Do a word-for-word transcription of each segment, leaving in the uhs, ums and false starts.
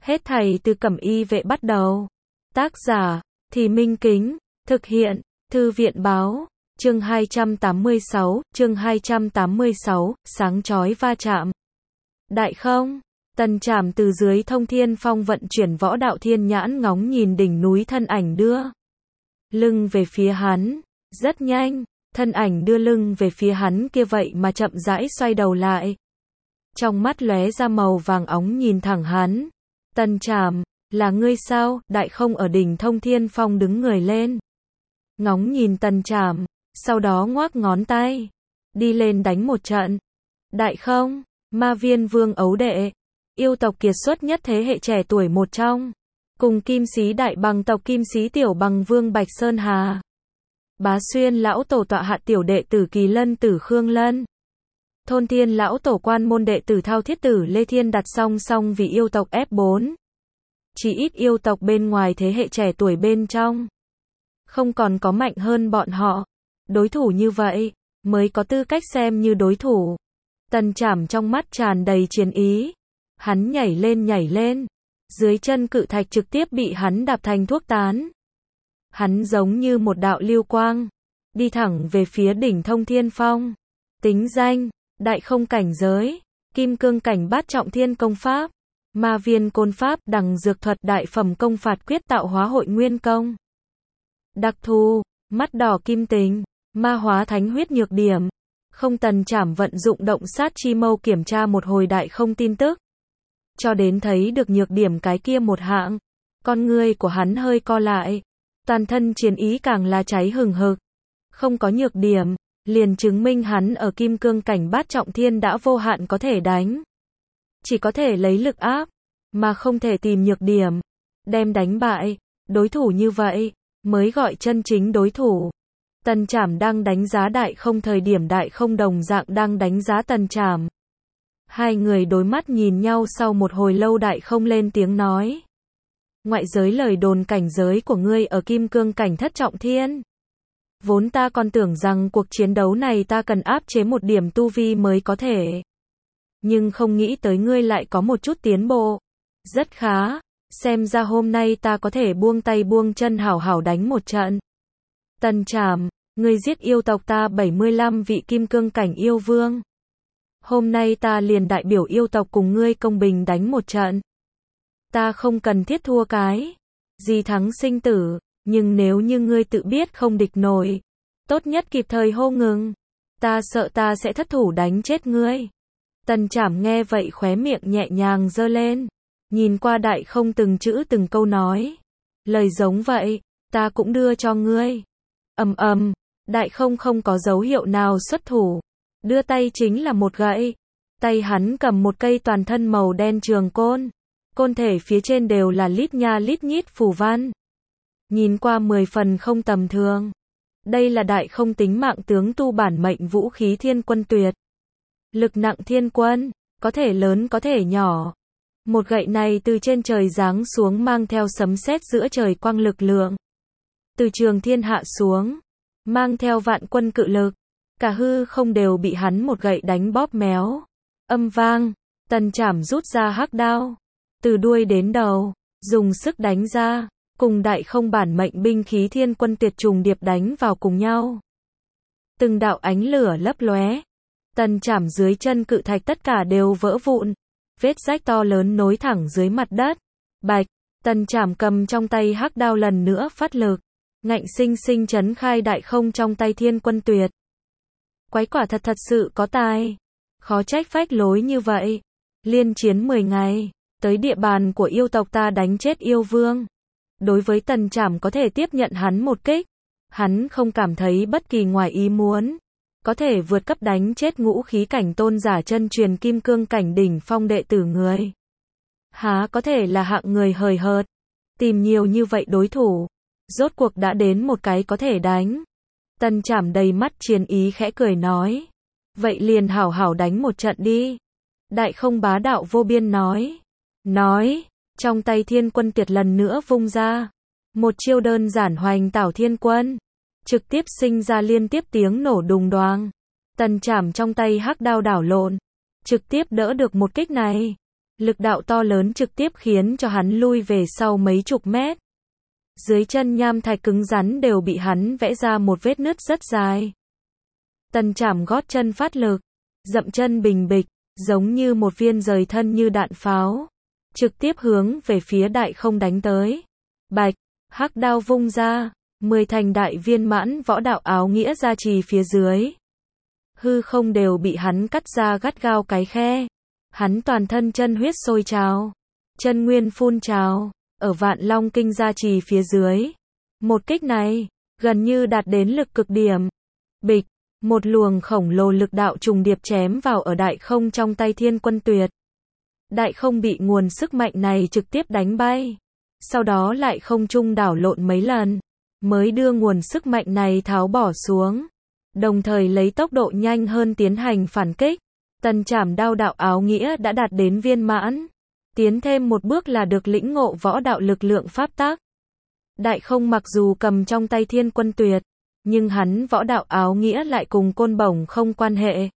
Hết thảy từ Cẩm Y Vệ bắt đầu. Tác giả, Thì Minh Kính, thực hiện, Thư viện Báo, chương hai trăm tám mươi sáu, chương hai trăm tám mươi sáu, sáng chói va chạm. Đại không, Tần Trảm từ dưới Thông Thiên Phong vận chuyển võ đạo thiên nhãn ngóng nhìn đỉnh núi thân ảnh đưa lưng về phía hắn, rất nhanh, thân ảnh đưa lưng về phía hắn kia vậy mà chậm rãi xoay đầu lại. Trong mắt lóe ra màu vàng óng nhìn thẳng hắn. Tần Trảm, là ngươi sao? Đại không ở đỉnh Thông Thiên Phong đứng người lên. Ngóng nhìn Tần Trảm, sau đó ngoác ngón tay. Đi lên đánh một trận. Đại không, Ma Viên Vương ấu đệ. Yêu tộc kiệt xuất nhất thế hệ trẻ tuổi một trong. Cùng Kim Sĩ Đại Bằng tộc Kim Sĩ Tiểu Bằng Vương Bạch Sơn Hà. Bá Xuyên lão tổ tọa hạ tiểu đệ tử Kỳ Lân tử Khương Lân. Thôn Thiên lão tổ quan môn đệ tử Thao Thiết tử Lê Thiên đặt song song vì yêu tộc ép bốn. Chỉ ít yêu tộc bên ngoài thế hệ trẻ tuổi bên trong. Không còn có mạnh hơn bọn họ. Đối thủ như vậy, mới có tư cách xem như đối thủ. Tần Trảm trong mắt tràn đầy chiến ý. Hắn nhảy lên nhảy lên. Dưới chân cự thạch trực tiếp bị hắn đạp thành thuốc tán. Hắn giống như một đạo lưu quang. Đi thẳng về phía đỉnh Thông Thiên Phong. Tính danh, đại không cảnh giới. Kim cương cảnh bát trọng thiên công pháp. Ma viên côn pháp đằng dược thuật đại phẩm công phạt quyết tạo hóa hội nguyên công. Đặc thù, mắt đỏ kim tính, ma hóa thánh huyết nhược điểm. Không. Tần Trảm vận dụng động sát chi mâu kiểm tra một hồi đại không tin tức. Cho đến thấy được nhược điểm cái kia một hạng. Con ngươi của hắn hơi co lại. Toàn thân chiến ý càng là cháy hừng hực. Không có nhược điểm, liền chứng minh hắn ở kim cương cảnh bát trọng thiên đã vô hạn có thể đánh. Chỉ có thể lấy lực áp, mà không thể tìm nhược điểm. Đem đánh bại, đối thủ như vậy, mới gọi chân chính đối thủ. Tần Trảm đang đánh giá đại không thời điểm đại không đồng dạng đang đánh giá Tần Trảm. Hai người đối mắt nhìn nhau sau một hồi lâu đại không lên tiếng nói. Ngoại giới lời đồn cảnh giới của ngươi ở kim cương cảnh thất trọng thiên. Vốn ta còn tưởng rằng cuộc chiến đấu này ta cần áp chế một điểm tu vi mới có thể. Nhưng không nghĩ tới ngươi lại có một chút tiến bộ. Rất khá, xem ra hôm nay ta có thể buông tay buông chân hảo hảo đánh một trận. Tần Trảm, ngươi giết yêu tộc ta bảy mươi lăm vị kim cương cảnh yêu vương. Hôm nay ta liền đại biểu yêu tộc cùng ngươi công bình đánh một trận. Ta không cần thiết thua cái gì thắng sinh tử, nhưng nếu như ngươi tự biết không địch nổi, tốt nhất kịp thời hô ngừng. Ta sợ ta sẽ thất thủ đánh chết ngươi. Tần Trảm nghe vậy khóe miệng nhẹ nhàng giơ lên, nhìn qua đại không từng chữ từng câu nói. Lời giống vậy, ta cũng đưa cho ngươi. Ầm ầm, đại không không có dấu hiệu nào xuất thủ, đưa tay chính là một gậy. Tay hắn cầm một cây toàn thân màu đen trường côn, côn thể phía trên đều là lít nha lít nhít phù văn. Nhìn qua mười phần không tầm thường. Đây là đại không tính mạng tướng tu bản mệnh vũ khí thiên quân tuyệt. Lực nặng thiên quân, có thể lớn có thể nhỏ. Một gậy này từ trên trời giáng xuống mang theo sấm sét giữa trời quang lực lượng. Từ trường thiên hạ xuống, mang theo vạn quân cự lực. Cả hư không đều bị hắn một gậy đánh bóp méo. Âm vang, Tần Trảm rút ra hắc đao. Từ đuôi đến đầu, dùng sức đánh ra. Cùng đại không bản mệnh binh khí thiên quân tuyệt trùng điệp đánh vào cùng nhau. Từng đạo ánh lửa lấp lóe. Tần Trảm dưới chân cự thạch tất cả đều vỡ vụn. Vết rách to lớn nối thẳng dưới mặt đất. Bạch, Tần Trảm cầm trong tay hắc đao lần nữa phát lực. Ngạnh sinh sinh chấn khai đại không trong tay thiên quân tuyệt. Quái quả thật thật sự có tài. Khó trách phách lối như vậy. Liên chiến mười ngày, tới địa bàn của yêu tộc ta đánh chết yêu vương. Đối với Tần Trảm có thể tiếp nhận hắn một kích, hắn không cảm thấy bất kỳ ngoài ý muốn. Có thể vượt cấp đánh chết ngũ khí cảnh tôn giả chân truyền kim cương cảnh đỉnh phong đệ tử người. Há có thể là hạng người hời hợt, tìm nhiều như vậy đối thủ. Rốt cuộc đã đến một cái có thể đánh. Tần Trảm đầy mắt chiến ý khẽ cười nói. Vậy liền hảo hảo đánh một trận đi. Đại không bá đạo vô biên nói. Nói. Trong tay thiên quân tuyệt lần nữa vung ra. Một chiêu đơn giản hoành tảo thiên quân. Trực tiếp sinh ra liên tiếp tiếng nổ đùng đoàng. Tần Trảm trong tay hắc đao đảo lộn. Trực tiếp đỡ được một kích này. Lực đạo to lớn trực tiếp khiến cho hắn lui về sau mấy chục mét. Dưới chân nham thạch cứng rắn đều bị hắn vẽ ra một vết nứt rất dài. Tần Trảm gót chân phát lực, dậm chân bình bịch, giống như một viên rời thân như đạn pháo, trực tiếp hướng về phía Đại Không đánh tới. Bạch, hắc đao vung ra, mười thành đại viên mãn võ đạo áo nghĩa gia trì phía dưới. Hư không đều bị hắn cắt ra gắt gao cái khe. Hắn toàn thân chân huyết sôi trào, chân nguyên phun trào, ở Vạn Long Kinh gia trì phía dưới. Một kích này, gần như đạt đến lực cực điểm. Bịch, một luồng khổng lồ lực đạo trùng điệp chém vào ở Đại Không trong tay Thiên Quân Tuyệt. Đại Không bị nguồn sức mạnh này trực tiếp đánh bay, sau đó lại không trung đảo lộn mấy lần, mới đưa nguồn sức mạnh này tháo bỏ xuống, đồng thời lấy tốc độ nhanh hơn tiến hành phản kích. Tần Trảm đao đạo áo nghĩa đã đạt đến viên mãn, tiến thêm một bước là được lĩnh ngộ võ đạo lực lượng pháp tắc. Đại Không mặc dù cầm trong tay Thiên Quân Tuyệt, nhưng hắn võ đạo áo nghĩa lại cùng côn bổng không quan hệ.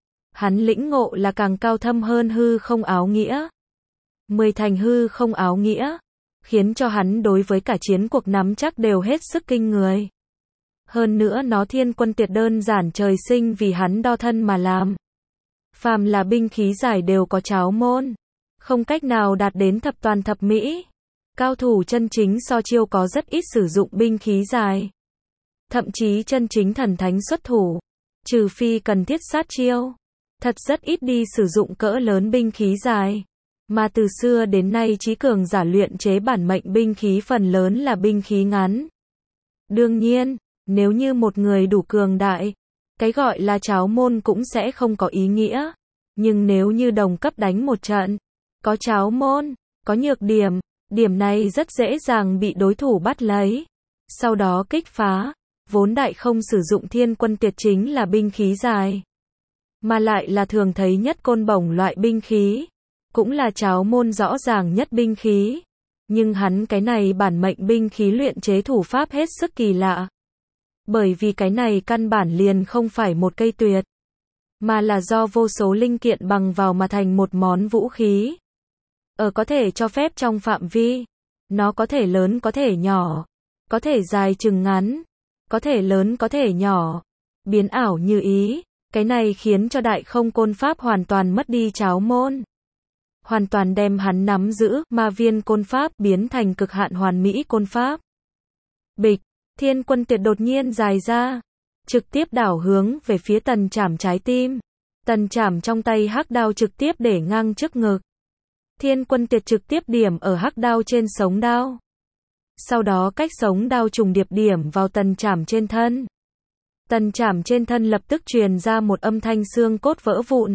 Hắn lĩnh ngộ là càng cao thâm hơn hư không áo nghĩa. Mười thành hư không áo nghĩa, khiến cho hắn đối với cả chiến cuộc nắm chắc đều hết sức kinh người. Hơn nữa nó Thiên Quân Tuyệt đơn giản trời sinh vì hắn đo thân mà làm. Phàm là binh khí dài đều có cháo môn, không cách nào đạt đến thập toàn thập mỹ. Cao thủ chân chính so chiêu có rất ít sử dụng binh khí dài. Thậm chí chân chính thần thánh xuất thủ, trừ phi cần thiết sát chiêu, thật rất ít đi sử dụng cỡ lớn binh khí dài. Mà từ xưa đến nay trí cường giả luyện chế bản mệnh binh khí phần lớn là binh khí ngắn. Đương nhiên, nếu như một người đủ cường đại, cái gọi là cháo môn cũng sẽ không có ý nghĩa. Nhưng nếu như đồng cấp đánh một trận, có cháo môn, có nhược điểm, điểm này rất dễ dàng bị đối thủ bắt lấy, sau đó kích phá. Vốn Đại Không sử dụng Thiên Quân Tuyệt chính là binh khí dài, mà lại là thường thấy nhất côn bổng loại binh khí, cũng là cháo môn rõ ràng nhất binh khí. Nhưng hắn cái này bản mệnh binh khí luyện chế thủ pháp hết sức kỳ lạ. Bởi vì cái này căn bản liền không phải một cây tuyệt, mà là do vô số linh kiện bằng vào mà thành một món vũ khí. Ở có thể cho phép trong phạm vi, nó có thể lớn có thể nhỏ, có thể dài chừng ngắn, có thể lớn có thể nhỏ, biến ảo như ý. Cái này khiến cho Đại Không côn pháp hoàn toàn mất đi cháo môn, hoàn toàn đem hắn nắm giữ ma viên côn pháp biến thành cực hạn hoàn mỹ côn pháp. Bịch, Thiên Quân Tuyệt đột nhiên dài ra, trực tiếp đảo hướng về phía Tần Trảm trái tim. Tần Trảm trong tay hắc đao trực tiếp để ngang trước ngực. Thiên Quân Tuyệt trực tiếp điểm ở hắc đao trên sống đao. Sau đó cách sống đao trùng điệp điểm vào Tần Trảm trên thân. Tần Trảm trên thân lập tức truyền ra một âm thanh xương cốt vỡ vụn.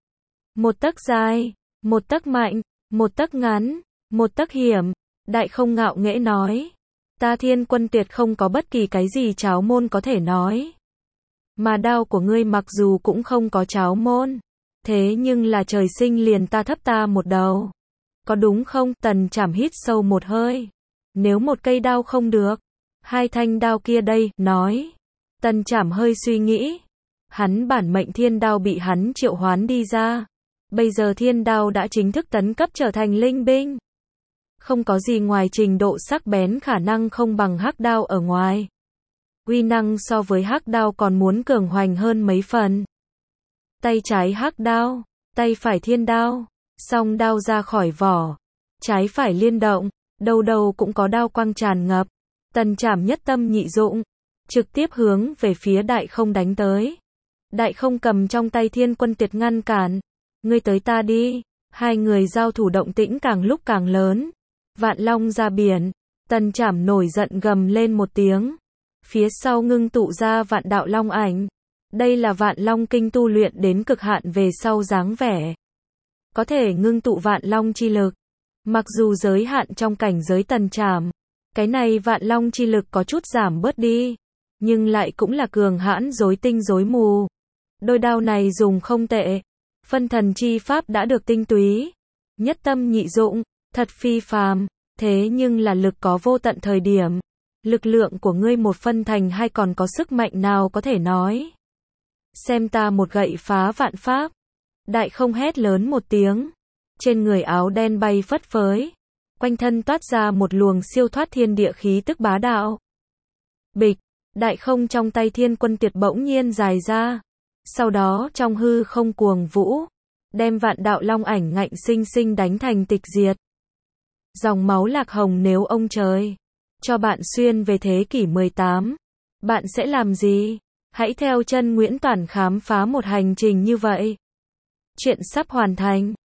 Một tấc dài, một tấc mạnh, một tấc ngắn, một tấc hiểm. Đại Không ngạo nghễ nói, ta Thiên Quân Tuyệt không có bất kỳ cái gì cháo môn có thể nói. Mà đao của ngươi mặc dù cũng không có cháo môn, thế nhưng là trời sinh liền ta thấp ta một đầu. Có đúng không? Tần Trảm hít sâu một hơi. Nếu một cây đao không được, hai thanh đao kia đây, nói. Tần Trảm hơi suy nghĩ. Hắn bản mệnh thiên đao bị hắn triệu hoán đi ra. Bây giờ thiên đao đã chính thức tấn cấp trở thành linh binh. Không có gì ngoài trình độ sắc bén khả năng không bằng hắc đao ở ngoài. Uy năng so với hắc đao còn muốn cường hoành hơn mấy phần. Tay trái hắc đao, tay phải thiên đao, song đao ra khỏi vỏ, trái phải liên động, đầu đầu cũng có đao quang tràn ngập. Tần Trảm nhất tâm nhị dụng, trực tiếp hướng về phía Đại Không đánh tới. Đại Không cầm trong tay Thiên Quân Tuyệt ngăn cản. Ngươi tới ta đi. Hai người giao thủ động tĩnh càng lúc càng lớn. Vạn Long ra biển. Tần Trảm nổi giận gầm lên một tiếng. Phía sau ngưng tụ ra vạn đạo long ảnh. Đây là Vạn Long Kinh tu luyện đến cực hạn về sau dáng vẻ. Có thể ngưng tụ vạn long chi lực. Mặc dù giới hạn trong cảnh giới Tần Trảm, cái này vạn long chi lực có chút giảm bớt đi, nhưng lại cũng là cường hãn rối tinh rối mù. Đôi đao này dùng không tệ. Phân thần chi pháp đã được tinh túy, nhất tâm nhị dụng, thật phi phàm. Thế nhưng là lực có vô tận thời điểm. Lực lượng của ngươi một phân thành hai còn có sức mạnh nào có thể nói. Xem ta một gậy phá vạn pháp. Đại Không hét lớn một tiếng. trên người áo đen bay phất phới, quanh thân toát ra một luồng siêu thoát thiên địa khí tức bá đạo. Bịch, đại không trong tay Thiên Quân Tuyệt bỗng nhiên dài ra, sau đó trong hư không cuồng vũ, đem vạn đạo long ảnh ngạnh sinh sinh đánh thành tịch diệt. Dòng máu lạc hồng, nếu ông trời cho bạn xuyên về thế kỷ mười tám, bạn sẽ làm gì? Hãy theo chân Nguyễn Toản khám phá một hành trình như vậy. Chuyện sắp hoàn thành.